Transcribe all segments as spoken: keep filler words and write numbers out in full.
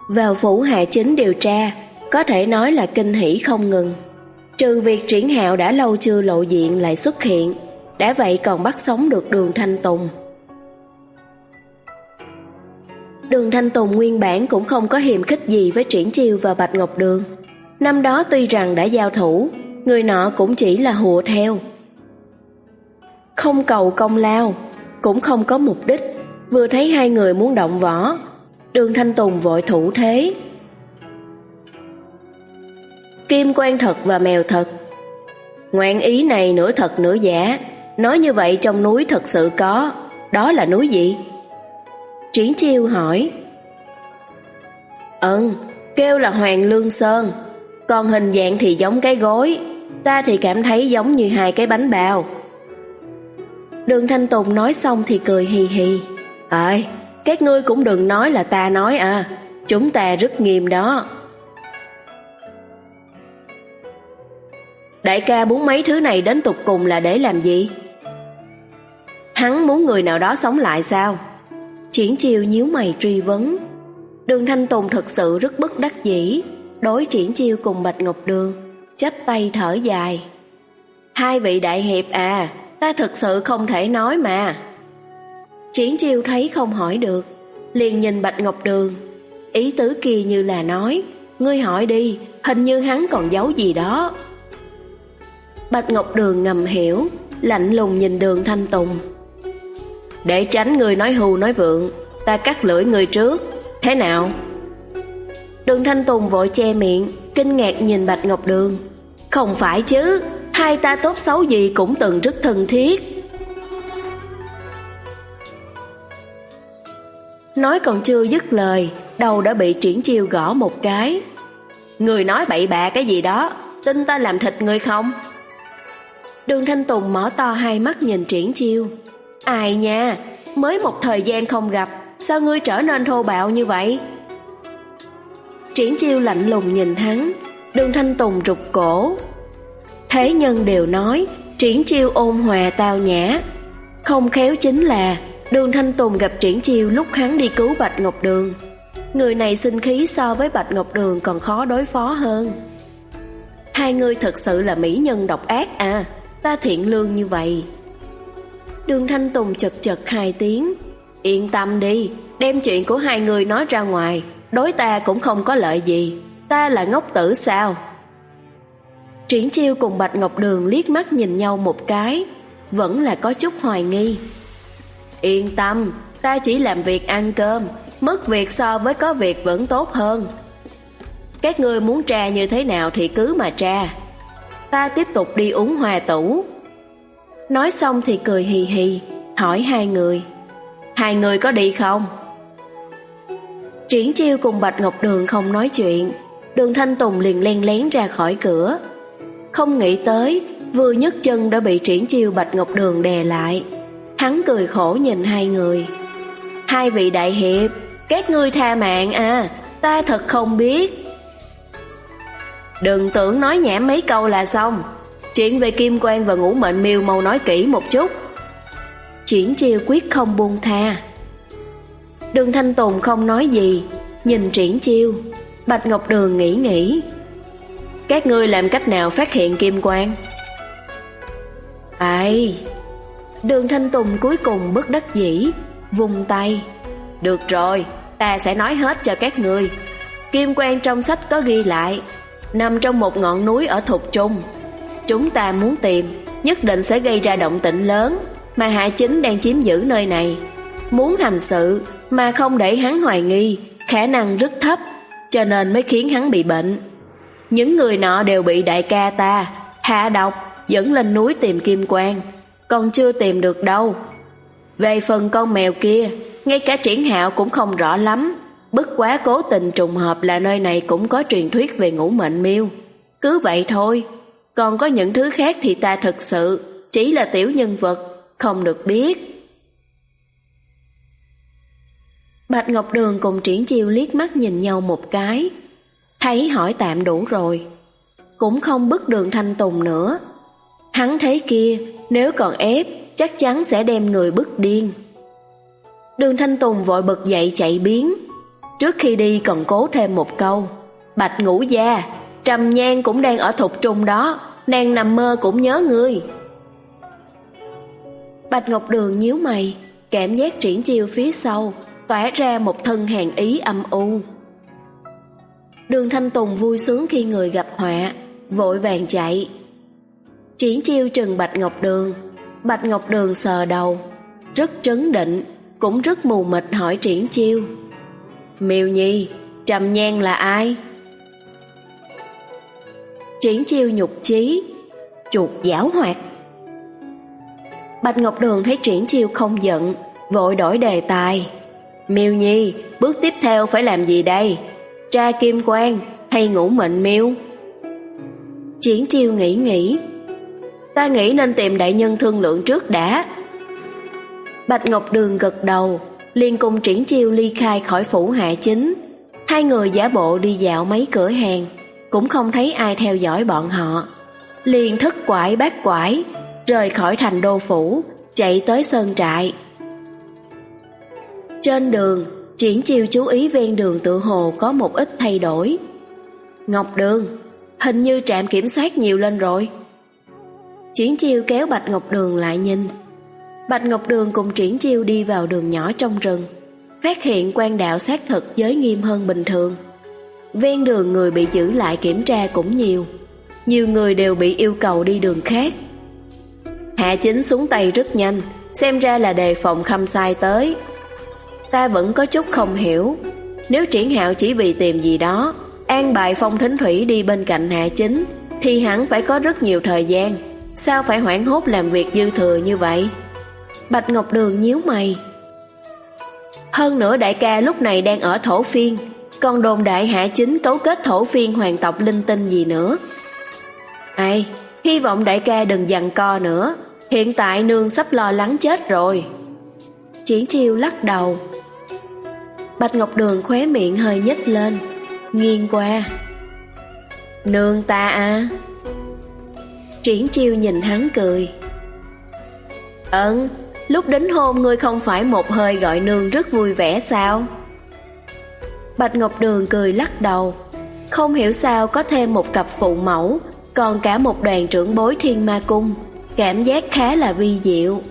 Vào phủ Hạ Chính điều tra, có thể nói là kinh hỉ không ngừng. Trừ việc Triển Hạo đã lâu chưa lộ diện lại xuất hiện, đã vậy còn bắt sống được Đường Thanh Tùng. Đường Thanh Tùng nguyên bản cũng không có hiềm khích gì với Triển Chiêu và Bạch Ngọc Đường. Năm đó tuy rằng đã giao thủ, người nọ cũng chỉ là hùa theo. Không cầu công lao, cũng không có mục đích. Vừa thấy hai người muốn động võ, Đường Thanh Tùng vội thủ thế. Kim quan thật và mèo thật. Ngoạn ý này nửa thật nửa giả. Nói như vậy trong núi thật sự có. Đó là núi gì? Triển Chiêu hỏi. Ừm, kêu là Hoàng Lương Sơn. Còn hình dạng thì giống cái gối, ta thì cảm thấy giống như hai cái bánh bao. Đường Thanh Tùng nói xong thì cười hì hì. Ơi, các ngươi cũng đừng nói là ta nói à, chúng ta rất nghiêm đó. Đại ca muốn mấy thứ này đến tục cùng là để làm gì? Hắn muốn người nào đó sống lại sao? Triển Chiêu nhíu mày truy vấn. Đường Thanh Tùng thật sự rất bất đắc dĩ, đối Triển Chiêu cùng Bạch Ngọc Đường, chắp tay thở dài. Hai vị đại hiệp à, ta thực sự không thể nói mà. Triển Chiêu thấy không hỏi được, liền nhìn Bạch Ngọc Đường, ý tứ kia như là nói, ngươi hỏi đi, hình như hắn còn giấu gì đó. Bạch Ngọc Đường ngầm hiểu, lạnh lùng nhìn Đường Thanh Tùng. Để tránh người nói hù nói vượng, ta cắt lưỡi người trước, thế nào? Đường Thanh Tùng vội che miệng, kinh ngạc nhìn Bạch Ngọc Đường. Không phải chứ, hai ta tốt xấu gì cũng từng rất thân thiết. Nói còn chưa dứt lời, đầu đã bị Triển Chiêu gõ một cái. Người nói bậy bạ cái gì đó, tin ta làm thịt người không? Đường Thanh Tùng mở to hai mắt nhìn Triển Chiêu. Ai nha, mới một thời gian không gặp, sao ngươi trở nên thô bạo như vậy? Triển Chiêu lạnh lùng nhìn hắn. Đường Thanh Tùng rụt cổ. Thế nhân đều nói Triển Chiêu ôn hòa tao nhã, không khéo chính là Đường Thanh Tùng gặp Triển Chiêu lúc hắn đi cứu Bạch Ngọc Đường. Người này sinh khí so với Bạch Ngọc Đường còn khó đối phó hơn. Hai người thật sự là mỹ nhân độc ác à, ta thiện lương như vậy. Đường Thanh Tùng chật chật hai tiếng. Yên tâm đi, đem chuyện của hai người nói ra ngoài, đối ta cũng không có lợi gì. Ta là ngốc tử sao? Triển Chiêu cùng Bạch Ngọc Đường liếc mắt nhìn nhau một cái, vẫn là có chút hoài nghi. Yên tâm, ta chỉ làm việc ăn cơm, mất việc so với có việc vẫn tốt hơn. Các ngươi muốn tra như thế nào thì cứ mà tra. Ta tiếp tục đi uống hòa tủ. Nói xong thì cười hì hì, hỏi hai người. Hai người có đi không? Triển Chiêu cùng Bạch Ngọc Đường không nói chuyện. Đường Thanh Tùng liền len lén ra khỏi cửa. Không nghĩ tới, vừa nhấc chân đã bị Triển Chiêu Bạch Ngọc Đường đè lại. Hắn cười khổ nhìn hai người. Hai vị đại hiệp, các ngươi tha mạng à, ta thật không biết. Đừng tưởng nói nhảm mấy câu là xong. Chuyện về Kim Quan và Ngũ Mệnh Miêu mau nói kỹ một chút. Triển Chiêu quyết không buông tha. Đường Thanh Tùng không nói gì, nhìn Triển Chiêu. Bạch Ngọc Đường nghĩ nghĩ. Các ngươi làm cách nào phát hiện Kim Quan? Ai? Đường Thanh Tùng cuối cùng bất đắc dĩ, vung tay. Được rồi, ta sẽ nói hết cho các ngươi. Kim Quan trong sách có ghi lại, nằm trong một ngọn núi ở Thục Trung. Chúng ta muốn tìm, nhất định sẽ gây ra động tĩnh lớn, mà Hạ Chính đang chiếm giữ nơi này. Muốn hành sự mà không để hắn hoài nghi, khả năng rất thấp, cho nên mới khiến hắn bị bệnh. Những người nọ đều bị đại ca ta hạ độc dẫn lên núi tìm Kim Quan, còn chưa tìm được đâu. Về phần con mèo kia, ngay cả Triển Hạo cũng không rõ lắm, bất quá cố tình trùng hợp là nơi này cũng có truyền thuyết về Ngũ Mệnh Miêu. Cứ vậy thôi, còn có những thứ khác thì ta thực sự chỉ là tiểu nhân vật, không được biết. Bạch Ngọc Đường cùng Triển Chiêu liếc mắt nhìn nhau một cái, thấy hỏi tạm đủ rồi, cũng không bức Đường Thanh Tùng nữa. Hắn thấy kia, nếu còn ép, chắc chắn sẽ đem người bức điên. Đường Thanh Tùng vội bật dậy chạy biến. Trước khi đi còn cố thêm một câu: Bạch Ngũ gia, Trầm Nhan cũng đang ở Thục Trung đó, nàng nằm mơ cũng nhớ ngươi. Bạch Ngọc Đường nhíu mày, cảm giác Triển Chiêu phía sau tỏa ra một thân hàn ý âm u. Đường Thanh Tùng vui sướng khi người gặp họa, vội vàng chạy. Triển Chiêu trừng Bạch Ngọc Đường. Bạch Ngọc Đường sờ đầu, rất trấn định, cũng rất mù mịt hỏi Triển Chiêu: Miêu Nhi, Trầm Nhan là ai? Triển Chiêu nhục chí: Chuột giảo hoạt. Bạch Ngọc Đường thấy Triển Chiêu không giận, vội đổi đề tài: Miêu Nhi, bước tiếp theo phải làm gì đây? Tra kim quan hay ngũ mệnh miêu? Triển Chiêu nghĩ nghĩ: Ta nghĩ nên tìm đại nhân thương lượng trước đã. Bạch Ngọc Đường gật đầu, liền cùng Triển Chiêu ly khai khỏi phủ Hạ Chính. Hai người giả bộ đi dạo mấy cửa hàng, cũng không thấy ai theo dõi bọn họ, liền thất quải bát quải rời khỏi thành đô phủ, chạy tới sơn trại. Trên đường, Triển Chiêu chú ý ven đường tự hồ có một ít thay đổi. Ngọc Đường, hình như trạm kiểm soát nhiều lên rồi. Triển Chiêu kéo Bạch Ngọc Đường lại nhìn. Bạch Ngọc Đường cùng Triển Chiêu đi vào đường nhỏ trong rừng, phát hiện quan đạo xác thực giới nghiêm hơn bình thường. Ven đường người bị giữ lại kiểm tra cũng nhiều, nhiều người đều bị yêu cầu đi đường khác. Hạ Chính xuống tay rất nhanh, xem ra là đề phòng Khâm Sai tới. Ta vẫn có chút không hiểu, nếu Triển Hạo chỉ vì tìm gì đó an bài Phong Thính Thủy đi bên cạnh Hạ Chính, thì hẳn phải có rất nhiều thời gian, sao phải hoảng hốt làm việc dư thừa như vậy? Bạch Ngọc Đường nhíu mày. Hơn nữa đại ca lúc này đang ở Thổ Phiên, còn đồn đại Hạ Chính cấu kết Thổ Phiên hoàng tộc linh tinh gì nữa. Ai, hy vọng đại ca đừng giằng co nữa, hiện tại nương sắp lo lắng chết rồi. Triển Chiêu lắc đầu. Bạch Ngọc Đường khóe miệng hơi nhếch lên, nghiêng qua. Nương ta à? Triển Chiêu nhìn hắn cười. Ừm, lúc đính hôn ngươi không phải một hơi gọi nương rất vui vẻ sao? Bạch Ngọc Đường cười lắc đầu. Không hiểu sao có thêm một cặp phụ mẫu, còn cả một đoàn trưởng bối Thiên Ma Cung, cảm giác khá là vi diệu.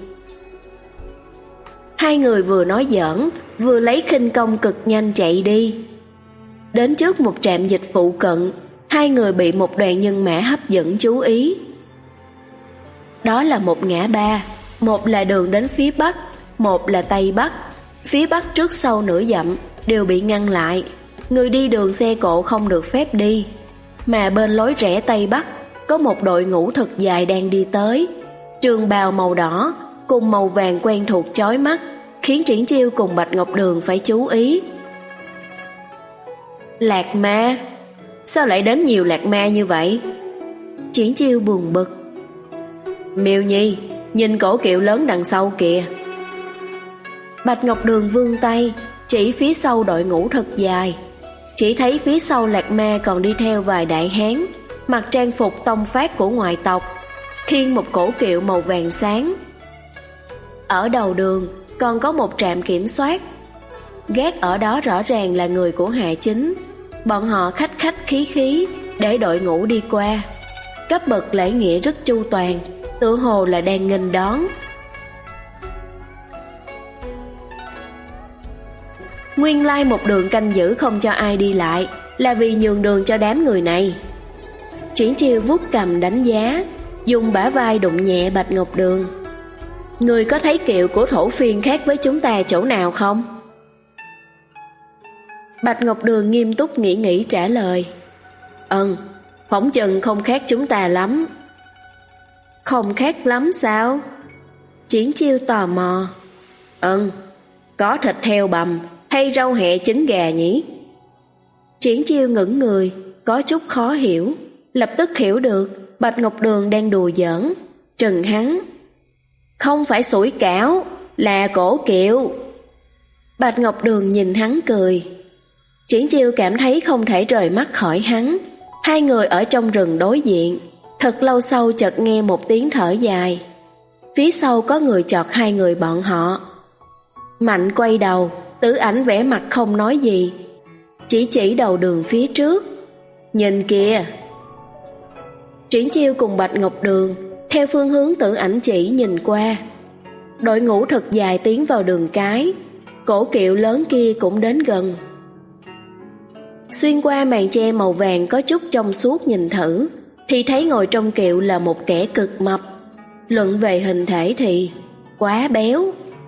Hai người vừa nói giỡn, vừa lấy khinh công cực nhanh chạy đi. Đến trước một trạm dịch phụ cận, hai người bị một đoàn nhân mã hấp dẫn chú ý. Đó là một ngã ba, một là đường đến phía Bắc, một là Tây Bắc. Phía Bắc trước sau nửa dặm đều bị ngăn lại, người đi đường xe cộ không được phép đi. Mà bên lối rẽ Tây Bắc có một đội ngũ thật dài đang đi tới, trường bào màu đỏ cùng màu vàng quen thuộc chói mắt, khiến Triển Chiêu cùng Bạch Ngọc Đường phải chú ý. Lạc ma? Sao lại đến nhiều lạc ma như vậy? Triển Chiêu buồn bực. Miêu Nhi, nhìn cổ kiệu lớn đằng sau kìa. Bạch Ngọc Đường vươn tay chỉ phía sau đội ngũ thật dài, chỉ thấy phía sau lạc ma còn đi theo vài đại hán mặc trang phục tông phát của ngoại tộc, khiêng một cổ kiệu màu vàng sáng. Ở đầu đường còn có một trạm kiểm soát, gác ở đó rõ ràng là người của Hạ Chính. Bọn họ khách khách khí khí để đội ngũ đi qua, cấp bậc lễ nghĩa rất chu toàn, tựa hồ là đang nghênh đón. Nguyên lai một đường canh giữ không cho ai đi lại là vì nhường đường cho đám người này. Triển Chiêu vuốt cầm đánh giá, dùng bả vai đụng nhẹ Bạch Ngọc Đường. Người có thấy kiệu của Thổ Phiên khác với chúng ta chỗ nào không? Bạch Ngọc Đường nghiêm túc nghĩ nghĩ trả lời. Ừm, phỏng chừng không khác chúng ta lắm. Không khác lắm sao? Triển Chiêu tò mò. Ừm, có thịt heo bằm hay rau hẹ trứng gà nhỉ? Triển Chiêu ngẩn người, có chút khó hiểu, lập tức hiểu được Bạch Ngọc Đường đang đùa giỡn, trừng hắn. Không phải sủi cảo, là cổ kiệu. Bạch Ngọc Đường nhìn hắn cười. Triển Chiêu cảm thấy không thể rời mắt khỏi hắn. Hai người ở trong rừng đối diện, thật lâu sau chợt nghe một tiếng thở dài. Phía sau có người chọt hai người bọn họ. Mạnh quay đầu, Tử Ảnh vẻ mặt không nói gì, chỉ chỉ đầu đường phía trước. Nhìn kìa. Triển Chiêu cùng Bạch Ngọc Đường theo phương hướng Tử Ảnh chỉ nhìn qua. Đội ngũ thật dài tiến vào đường cái, cổ kiệu lớn kia cũng đến gần. Xuyên qua màn che màu vàng có chút trong suốt nhìn thử, thì thấy ngồi trong kiệu là một kẻ cực mập. Luận về hình thể thì quá béo.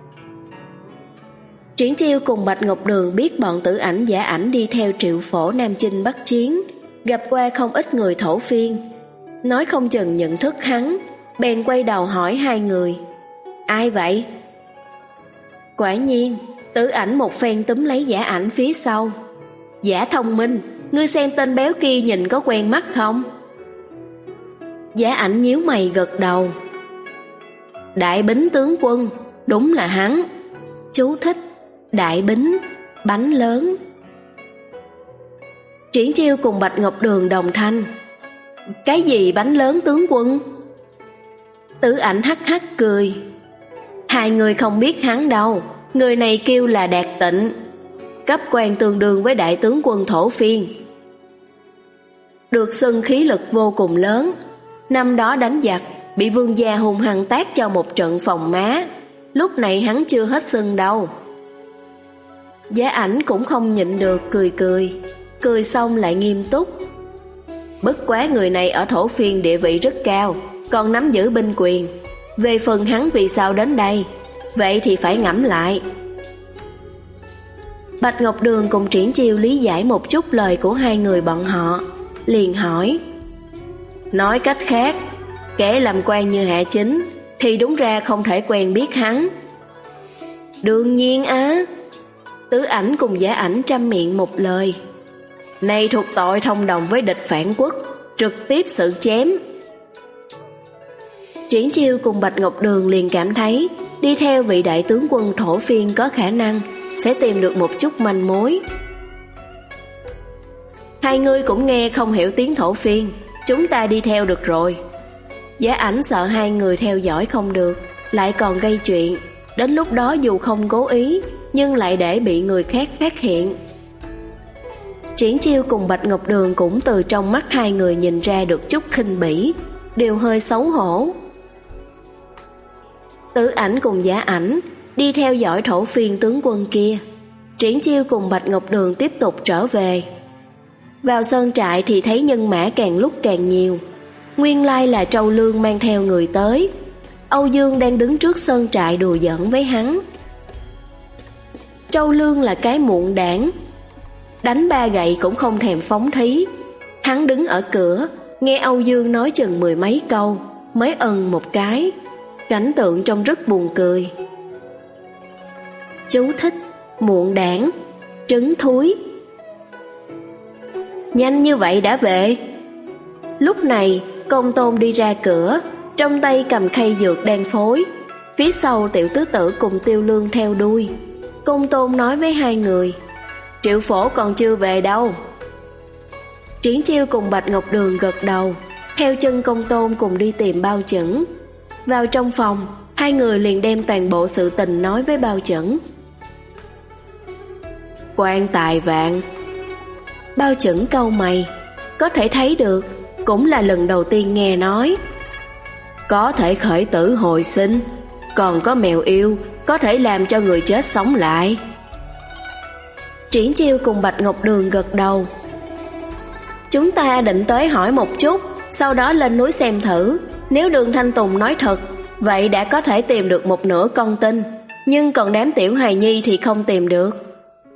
Triển Chiêu cùng Bạch Ngọc Đường biết bọn Tử Ảnh Giả Ảnh đi theo Triệu Phổ Nam Chinh Bắc chiến, gặp qua không ít người thổ phiên, nói không chừng nhận thức hắn, bèn quay đầu hỏi hai người: ai vậy? Quả nhiên Tử Ảnh một phen túm lấy Giả Ảnh phía sau: Giả Thông Minh, ngươi xem tên béo kia nhìn có quen mắt không? Giả Ảnh nhíu mày gật đầu: Đại Bính tướng quân, đúng là hắn. Chú thích: Đại Bính, bánh lớn. Triển Chiêu cùng Bạch Ngọc Đường đồng thanh: Cái gì bánh lớn tướng quân? Tử Ảnh hắc hắc cười: Hai người không biết hắn đâu, người này kêu là Đạt Tịnh, cấp quan tương đương với đại tướng quân thổ phiên, được xưng khí lực vô cùng lớn. Năm đó đánh giặc bị vương gia hung hăng tát cho một trận phòng má, lúc này hắn chưa hết sưng đâu. Giả Ảnh cũng không nhịn được cười cười, cười xong lại nghiêm túc: Bất quá người này ở thổ phiên địa vị rất cao, còn nắm giữ binh quyền. Về phần hắn vì sao đến đây, vậy thì phải ngẫm lại. Bạch Ngọc Đường cùng Triển Chiêu lý giải một chút lời của hai người bọn họ, liền hỏi: Nói cách khác, kẻ làm quan như Hạ Chính thì đúng ra không thể quen biết hắn. Đương nhiên á. Tử Ảnh cùng Giả Ảnh trăm miệng một lời: Này thuộc tội thông đồng với địch phản quốc, trực tiếp xử chém. Triển Chiêu cùng Bạch Ngọc Đường liền cảm thấy đi theo vị đại tướng quân thổ phiên có khả năng sẽ tìm được một chút manh mối. Hai người cũng nghe không hiểu tiếng thổ phiên, chúng ta đi theo được rồi. Giả Ảnh sợ hai người theo dõi không được, lại còn gây chuyện, đến lúc đó dù không cố ý nhưng lại để bị người khác phát hiện. Triển Chiêu cùng Bạch Ngọc Đường cũng từ trong mắt hai người nhìn ra được chút khinh bỉ, đều hơi xấu hổ. Tử Ảnh cùng Giả Ảnh đi theo dõi thổ phiên tướng quân kia. Triển Chiêu cùng Bạch Ngọc Đường tiếp tục trở về. Vào sơn trại thì thấy nhân mã càng lúc càng nhiều. Nguyên lai là Trâu Lương mang theo người tới. Âu Dương đang đứng trước sơn trại đùa giỡn với hắn. Trâu Lương là cái muộn đảng, đánh ba gậy cũng không thèm phóng thí. Hắn đứng ở cửa, nghe Âu Dương nói chừng mười mấy câu, mới ừm một cái. Cảnh tượng trông rất buồn cười. Chú thích: muộn đảng, trứng thúi. Nhanh như vậy đã về. Lúc này Công Tôn đi ra cửa, trong tay cầm khay dược đang phối. Phía sau Tiểu Tứ Tử cùng Tiêu Lương theo đuôi. Công Tôn nói với hai người: Triệu Phổ còn chưa về đâu. Triển Chiêu cùng Bạch Ngọc Đường gật đầu, theo chân Công Tôn cùng đi tìm Bao Chẩn. Vào trong phòng, hai người liền đem toàn bộ sự tình nói với Bao Chẩn. Quan tài vạn. Bao Chẩn cau mày, có thể thấy được, cũng là lần đầu tiên nghe nói. Có thể khởi tử hồi sinh, còn có mèo yêu có thể làm cho người chết sống lại. Triển Chiêu cùng Bạch Ngọc Đường gật đầu. Chúng ta định tới hỏi một chút, sau đó lên núi xem thử. Nếu Đường Thanh Tùng nói thật, vậy đã có thể tìm được một nửa con tin. Nhưng còn đám tiểu hài nhi thì không tìm được.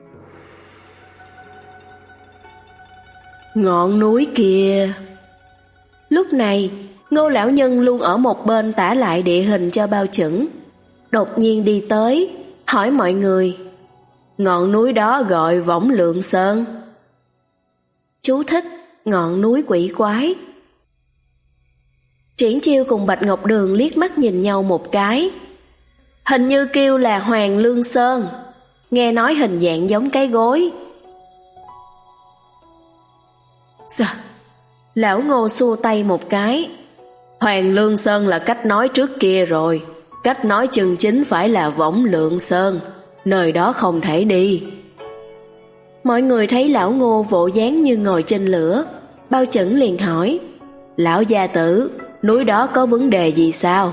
Ngọn núi kia. Lúc này Ngô lão nhân luôn ở một bên tả lại địa hình cho Bao Chẩn, đột nhiên đi tới, hỏi mọi người: Ngọn núi đó gọi Võng Lượng Sơn. Chú thích: ngọn núi quỷ quái. Triển Chiêu cùng Bạch Ngọc Đường liếc mắt nhìn nhau một cái. Hình như kêu là Hoàng Lương Sơn, nghe nói hình dạng giống cái gối. Sao? Lão Ngô xua tay một cái. Hoàng Lương Sơn là cách nói trước kia rồi, cách nói chân chính phải là Võng Lượng Sơn, nơi đó không thể đi. Mọi người thấy lão Ngô vỗ dáng như ngồi trên lửa. Bao Chẩn liền hỏi: Lão gia tử, núi đó có vấn đề gì sao?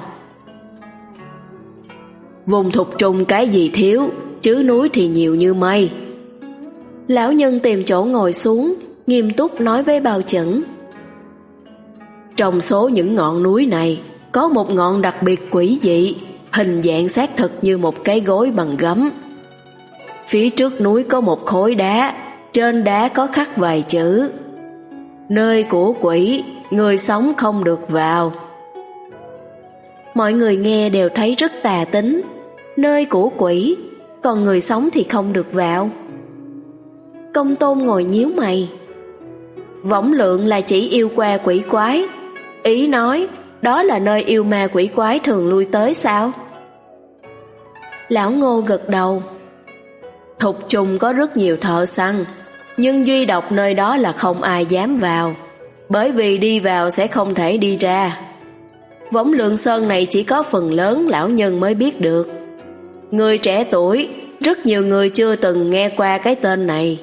Vùng Thục Trung cái gì thiếu, chứ núi thì nhiều như mây. Lão nhân tìm chỗ ngồi xuống, nghiêm túc nói với Bao Chẩn: Trong số những ngọn núi này, có một ngọn đặc biệt quỷ dị, hình dạng xác thực như một cái gối bằng gấm. Phía trước núi có một khối đá, trên đá có khắc vài chữ: Nơi của quỷ, người sống không được vào. Mọi người nghe đều thấy rất tà tính. Nơi của quỷ, còn người sống thì không được vào. Công Tôn ngồi nhíu mày. Võng Lượng là chỉ yêu qua quỷ quái, ý nói đó là nơi yêu ma quỷ quái thường lui tới sao? Lão Ngô gật đầu. Thục Trung có rất nhiều thợ săn, nhưng duy độc nơi đó là không ai dám vào, bởi vì đi vào sẽ không thể đi ra. Võng Lượng Sơn này chỉ có phần lớn lão nhân mới biết được. Người trẻ tuổi, rất nhiều người chưa từng nghe qua cái tên này.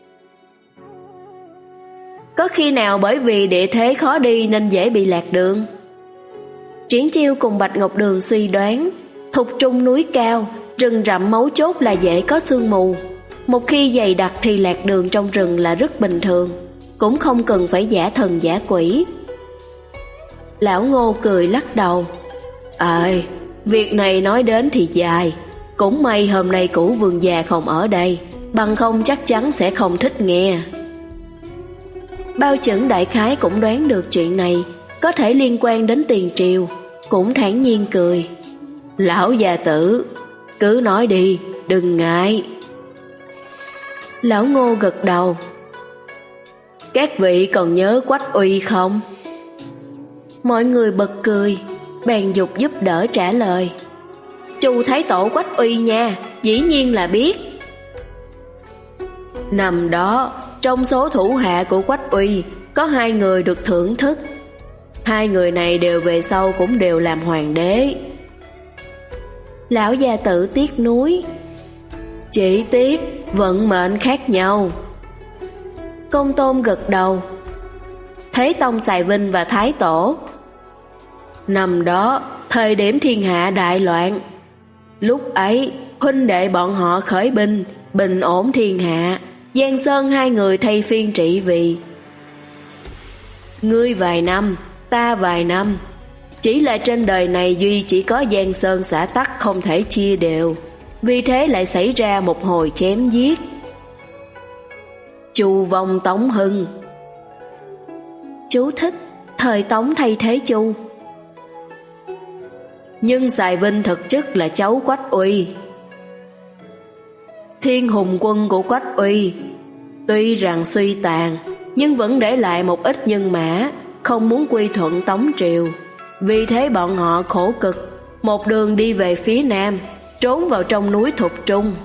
Có khi nào bởi vì địa thế khó đi nên dễ bị lạc đường? Triển Chiêu cùng Bạch Ngọc Đường suy đoán, Thục Trung núi cao, rừng rậm mấu chốt là dễ có sương mù. Một khi dày đặc thì lạc đường trong rừng là rất bình thường, cũng không cần phải giả thần giả quỷ. Lão Ngô cười lắc đầu. Ờ, việc này nói đến thì dài. Cũng may hôm nay Cửu Vương già không ở đây, bằng không chắc chắn sẽ không thích nghe. Bao Chẩn đại khái cũng đoán được chuyện này có thể liên quan đến tiền triều, cũng thản nhiên cười. Lão già tử, cứ nói đi, đừng ngại. Lão Ngô gật đầu. Các vị còn nhớ Quách Uy không? Mọi người bật cười, bèn dục giúp đỡ trả lời. Chu Thái Tổ Quách Uy nha, dĩ nhiên là biết. Năm đó, trong số thủ hạ của Quách Uy, có hai người được thưởng thức. Hai người này đều về sau cũng đều làm hoàng đế. Lão gia tử tiếc nuối. Chỉ tiếc, vận mệnh khác nhau. Công Tôn gật đầu. Thế Tông Sài Vinh và Thái Tổ. Năm đó, thời điểm thiên hạ đại loạn. Lúc ấy, huynh đệ bọn họ khởi binh, bình ổn thiên hạ. Giang Sơn hai người thay phiên trị vì. Ngươi vài năm, ta vài năm. Chỉ là trên đời này duy chỉ có Giang Sơn xã tắc không thể chia đều, vì thế lại xảy ra một hồi chém giết. Chu vong Tống Hưng. Chú thích: thời Tống thay thế Chu. Nhưng Sài Vinh thực chất là cháu Quách Uy. Thiên Hùng quân của Quách Uy tuy rằng suy tàn, nhưng vẫn để lại một ít nhân mã, không muốn quy thuận Tống triều. Vì thế bọn họ khổ cực, một đường đi về phía nam, trốn vào trong núi Thục Trung.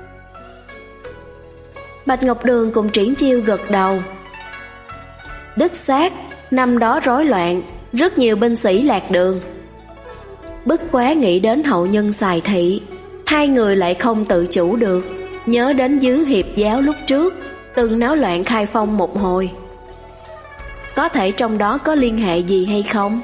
Bạch Ngọc Đường cùng Triển Chiêu gật đầu. Đích xác, năm đó rối loạn, rất nhiều binh sĩ lạc đường. Bất quá nghĩ đến hậu nhân Sài Thị, hai người lại không tự chủ được, nhớ đến Dứ Hiệp giáo lúc trước từng náo loạn khai phong một hồi. Có thể trong đó có liên hệ gì hay không?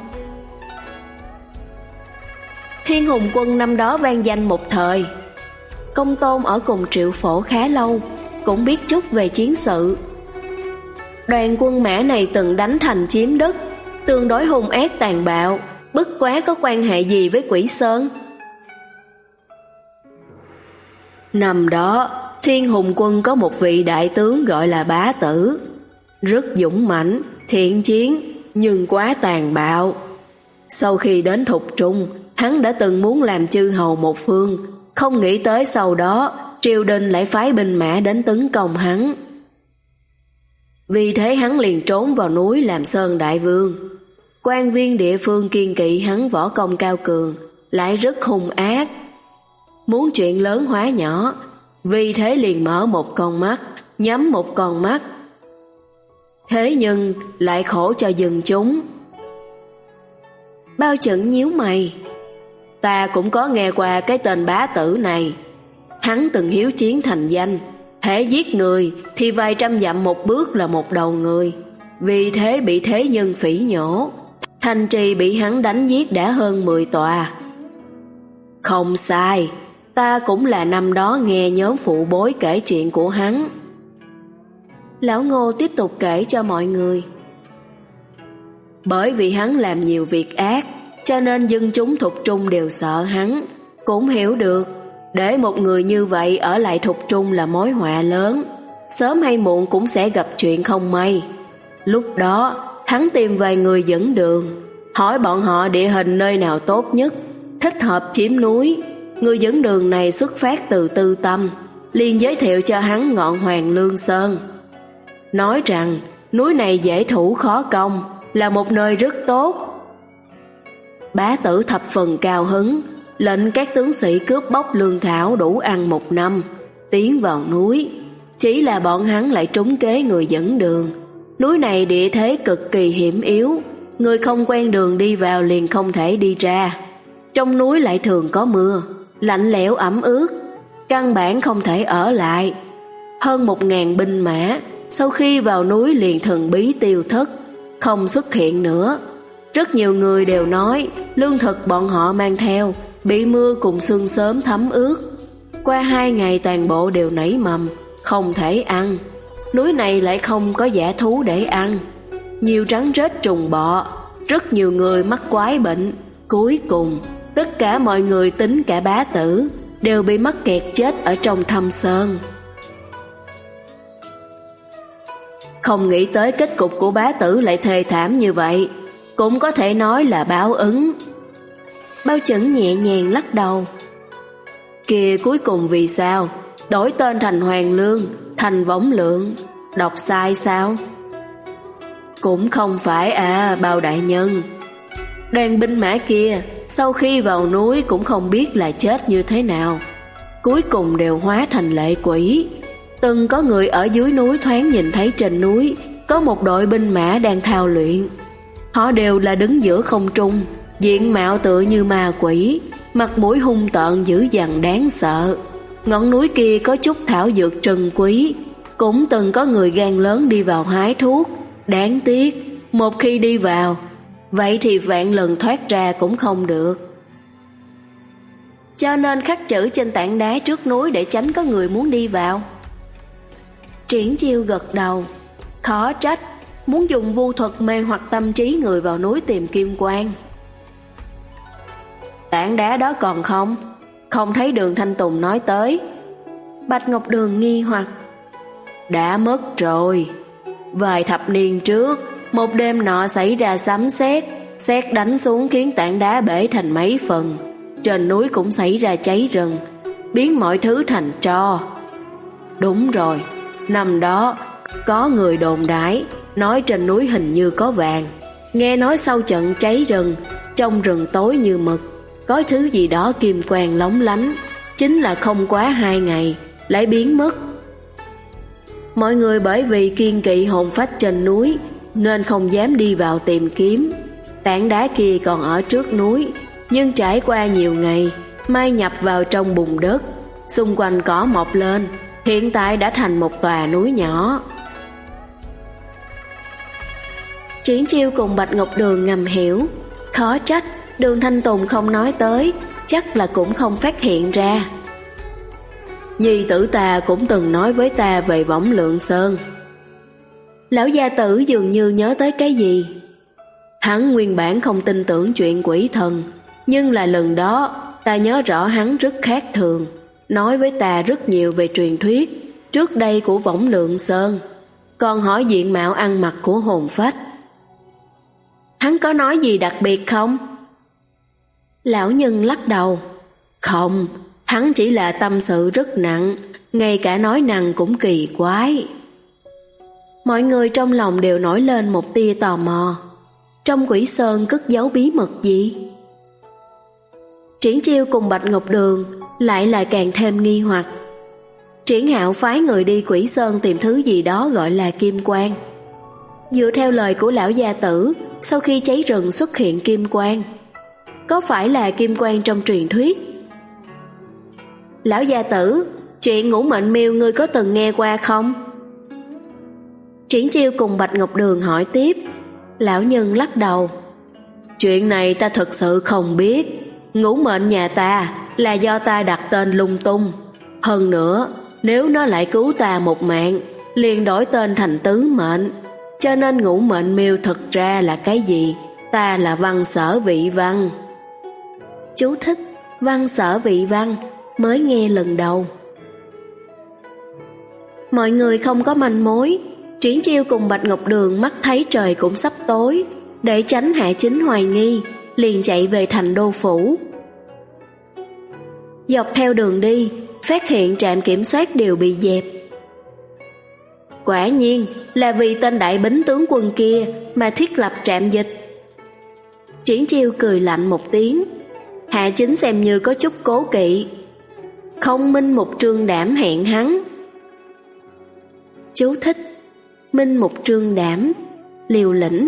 Thiên Hùng quân năm đó vang danh một thời. Công Tôn ở cùng Triệu Phổ khá lâu, cũng biết chút về chiến sự. Đoàn quân mã này từng đánh thành chiếm đất, tương đối hung ác tàn bạo, bất quá có quan hệ gì với Quỷ Sơn? Năm đó, Thiên Hùng quân có một vị đại tướng gọi là Bá Tử, rất dũng mãnh, thiện chiến, nhưng quá tàn bạo. Sau khi đến Thục Trung, hắn đã từng muốn làm chư hầu một phương, không nghĩ tới sau đó triều đình lại phái binh mã đến tấn công hắn. Vì thế hắn liền trốn vào núi làm Sơn Đại Vương. Quan viên địa phương kiên kỵ hắn võ công cao cường, lại rất hung ác, muốn chuyện lớn hóa nhỏ, vì thế liền mở một con mắt, nhắm một con mắt. Thế nhưng lại khổ cho dân chúng. Bao Chẩn nhíu mày. Ta cũng có nghe qua cái tên Bá Tử này. Hắn từng hiếu chiến thành danh, hễ giết người thì vài trăm dặm một bước là một đầu người, vì thế bị thế nhân phỉ nhổ. Thành trì bị hắn đánh giết đã hơn mười tòa. Không sai, ta cũng là năm đó nghe nhóm phụ bối kể chuyện của hắn. Lão Ngô tiếp tục kể cho mọi người. Bởi vì hắn làm nhiều việc ác, cho nên dân chúng Thục Trung đều sợ hắn. Cũng hiểu được, để một người như vậy ở lại Thục Trung là mối họa lớn, sớm hay muộn cũng sẽ gặp chuyện không may. Lúc đó, hắn tìm vài người dẫn đường, hỏi bọn họ địa hình nơi nào tốt nhất, thích hợp chiếm núi. Người dẫn đường này xuất phát từ Tư Tâm, liền giới thiệu cho hắn ngọn Hoàng Lương Sơn, nói rằng núi này dễ thủ khó công, là một nơi rất tốt. Bá Tử thập phần cao hứng, lệnh các tướng sĩ cướp bóc lương thảo đủ ăn một năm, tiến vào núi. Chỉ là bọn hắn lại trúng kế người dẫn đường. Núi này địa thế cực kỳ hiểm yếu, người không quen đường đi vào liền không thể đi ra. Trong núi lại thường có mưa, lạnh lẽo ẩm ướt, căn bản không thể ở lại. Hơn một ngàn binh mã sau khi vào núi liền thần bí tiêu thất, không xuất hiện nữa. Rất nhiều người đều nói lương thực bọn họ mang theo bị mưa cùng sương sớm thấm ướt. Qua hai ngày toàn bộ đều nảy mầm, không thể ăn. Núi này lại không có dã thú để ăn, nhiều rắn rết trùng bọ, rất nhiều người mắc quái bệnh. Cuối cùng tất cả mọi người tính cả Bá Tử đều bị mắc kẹt chết ở trong thâm sơn. Không nghĩ tới kết cục của Bá Tử lại thê thảm như vậy, cũng có thể nói là báo ứng. Bao Chẩn nhẹ nhàng lắc đầu. Kìa, cuối cùng vì sao đổi tên thành Hoàng Lương, thành Võng Lượng, đọc sai sao? Cũng không phải à, Bao đại nhân. Đoàn binh mã kia sau khi vào núi cũng không biết là chết như thế nào, cuối cùng đều hóa thành lệ quỷ. Từng có người ở dưới núi thoáng nhìn thấy trên núi có một đội binh mã đang thao luyện. Họ đều là đứng giữa không trung, diện mạo tựa như ma quỷ, mặt mũi hung tợn dữ dằn đáng sợ. Ngọn núi kia có chút thảo dược trân quý, cũng từng có người gan lớn đi vào hái thuốc. Đáng tiếc, một khi đi vào, vậy thì vạn lần thoát ra cũng không được. Cho nên khắc chữ trên tảng đá trước núi để tránh có người muốn đi vào. Triển Chiêu gật đầu. Khó trách, muốn dùng vu thuật mê hoặc tâm trí người vào núi tìm kim quang. Tảng đá đó còn không? Không thấy Đường Thanh Tùng nói tới. Bạch Ngọc Đường nghi hoặc. Đã mất rồi. Vài thập niên trước, một đêm nọ xảy ra sấm sét, sét đánh xuống khiến tảng đá bể thành mấy phần. Trên núi cũng xảy ra cháy rừng, biến mọi thứ thành tro. Đúng rồi, năm đó có người đồn đãi nói trên núi hình như có vàng. Nghe nói sau trận cháy rừng, trong rừng tối như mực, có thứ gì đó kim quang lóng lánh. Chính là không quá hai ngày lại biến mất. Mọi người bởi vì kiêng kỵ hồn phách trên núi nên không dám đi vào tìm kiếm. Tảng đá kia còn ở trước núi, nhưng trải qua nhiều ngày mai nhập vào trong bùn đất, xung quanh cỏ mọc lên, hiện tại đã thành một tòa núi nhỏ. Triển Chiêu cùng Bạch Ngọc Đường ngầm hiểu. Khó trách Đường Thanh Tùng không nói tới, chắc là cũng không phát hiện ra. Nhi tử ta cũng từng nói với ta về Võng Lượng Sơn. Lão gia tử dường như nhớ tới cái gì. Hắn nguyên bản không tin tưởng chuyện quỷ thần, nhưng là lần đó ta nhớ rõ hắn rất khác thường, nói với ta rất nhiều về truyền thuyết trước đây của Võng Lượng Sơn, còn hỏi diện mạo ăn mặc của hồn phách. Hắn có nói gì đặc biệt không? Lão nhân lắc đầu. Không, hắn chỉ là tâm sự rất nặng, ngay cả nói năng cũng kỳ quái. Mọi người trong lòng đều nổi lên một tia tò mò. Trong Quỷ Sơn cất giấu bí mật gì? Triển Chiêu cùng Bạch Ngọc Đường lại là càng thêm nghi hoặc. Triển Hạo phái người đi Quỷ Sơn tìm thứ gì đó gọi là kim quang. Dựa theo lời của lão gia tử, sau khi cháy rừng xuất hiện kim quang. Có phải là kim quang trong truyền thuyết? Lão gia tử, Chuyện Ngũ Mệnh Miêu ngươi có từng nghe qua không? Triển Chiêu cùng Bạch Ngọc Đường hỏi tiếp. Lão nhân lắc đầu. Chuyện này ta thật sự không biết. Ngũ mệnh nhà ta là do ta đặt tên lung tung. Hơn nữa, nếu nó lại cứu ta một mạng, liền đổi tên thành Tứ Mệnh. Cho nên Ngũ Mệnh Miêu thật ra là cái gì? Ta là Văn Sở Vị Văn. Chú thích: Văn Sở Vị Văn, mới nghe lần đầu. Mọi người không có manh mối. Triển Chiêu cùng Bạch Ngọc Đường mắt thấy trời cũng sắp tối, để tránh Hạ Chính hoài nghi, liền chạy về thành đô phủ. Dọc theo đường đi, phát hiện trạm kiểm soát đều bị dẹp. Quả nhiên là vì tên đại bính tướng quân kia mà thiết lập trạm dịch. Triển Chiêu cười lạnh một tiếng. Hạ Chính xem như có chút cố kỵ. Không minh một trương đảm hẹn hắn. Chú thích: minh một trương đảm, liều lĩnh.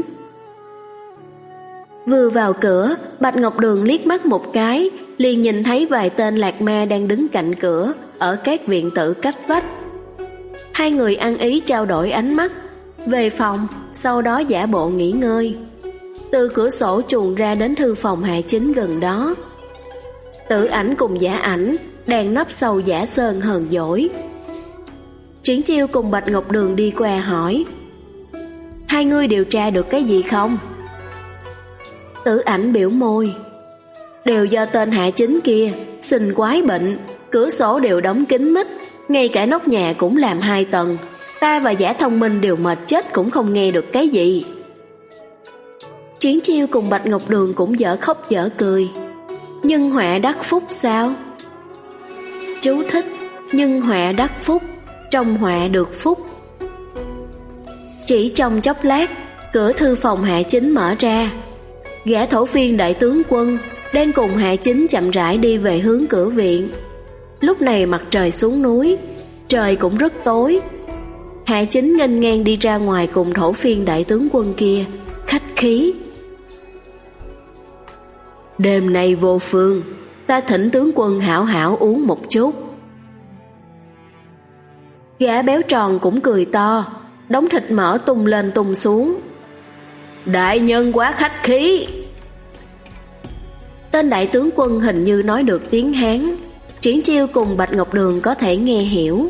Vừa vào cửa, Bạch Ngọc Đường liếc mắt một cái, liền nhìn thấy vài tên lạc ma đang đứng cạnh cửa ở các viện tự cách vách. Hai người ăn ý trao đổi ánh mắt, về phòng, sau đó giả bộ nghỉ ngơi. Từ cửa sổ chuồn ra đến thư phòng Hạ Chính gần đó. Tử Ảnh cùng Giả Ảnh đang nấp sau giả sơn hờn dỗi. Triển Chiêu cùng Bạch Ngọc Đường đi qua hỏi: hai người điều tra được cái gì không? Tử Ảnh biểu môi: đều do tên Hạ Chính kia sinh quái bệnh, cửa sổ đều đóng kín mít, ngay cả nóc nhà cũng làm hai tầng. Ta và Giả Thông Minh đều mệt chết cũng không nghe được cái gì. Triển Chiêu cùng Bạch Ngọc Đường cũng dở khóc dở cười. Nhân họa đắc phúc sao? Chú thích: nhân họa đắc phúc, trong họa được phúc. Chỉ trong chốc lát, cửa thư phòng Hạ Chính mở ra. Gã thổ phiên đại tướng quân đang cùng Hạ Chính chậm rãi đi về hướng cửa viện. Lúc này mặt trời xuống núi, trời cũng rất tối. Hạ Chính nghênh ngang đi ra ngoài cùng thổ phiên đại tướng quân kia, khách khí: đêm nay vô phương, ta thỉnh tướng quân hảo hảo uống một chút. Gã béo tròn cũng cười to, đống thịt mỡ tung lên tung xuống. Đại nhân quá khách khí. Tên đại tướng quân hình như nói được tiếng Hán. Triển Chiêu cùng Bạch Ngọc Đường có thể nghe hiểu.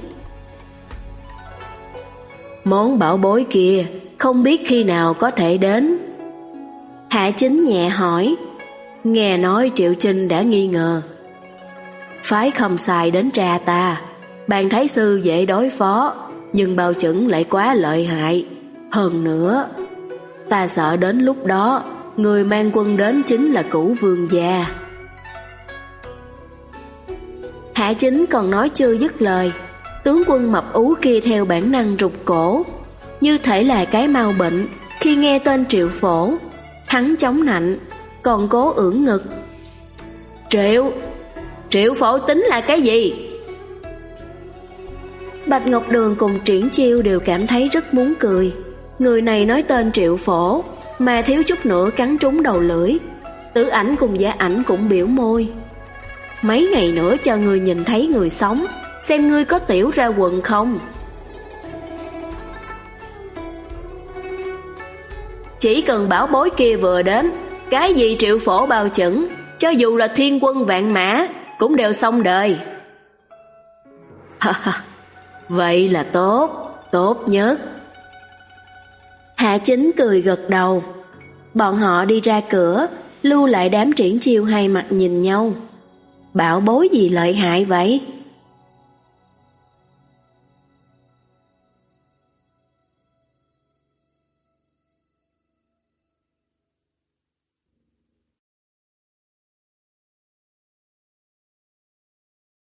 Món bảo bối kia không biết khi nào có thể đến? Hạ Chính nhẹ hỏi. Nghe nói Triệu Trinh đã nghi ngờ, phái Khâm Sai đến tra ta. Bàn Thái Sư dễ đối phó, nhưng Bao Chững lại quá lợi hại. Hơn nữa, ta sợ đến lúc đó người mang quân đến chính là Cửu Vương gia. Hạ Chính còn nói chưa dứt lời, tướng quân mập ú kia theo bản năng rụt cổ, như thể là cái mau bệnh. Khi nghe tên Triệu Phổ, hắn chống nạnh, còn cố ưỡn ngực. Triệu, Triệu Phổ tính là cái gì? Bạch Ngọc Đường cùng Triển Chiêu đều cảm thấy rất muốn cười. Người này nói tên Triệu Phổ mà thiếu chút nữa cắn trúng đầu lưỡi. Tử Ảnh cùng Giả Ảnh cũng biểu môi. Mấy ngày nữa cho người nhìn thấy người sống, xem ngươi có tiểu ra quần không. Chỉ cần bảo bối kia vừa đến, cái gì Triệu Phổ Bao Chững, cho dù là thiên quân vạn mã cũng đều xong đời. Vậy là tốt, tốt nhất. Hạ Chính cười gật đầu. Bọn họ đi ra cửa, lưu lại đám Triển Chiêu hai mặt nhìn nhau. Bảo bối gì lợi hại vậy?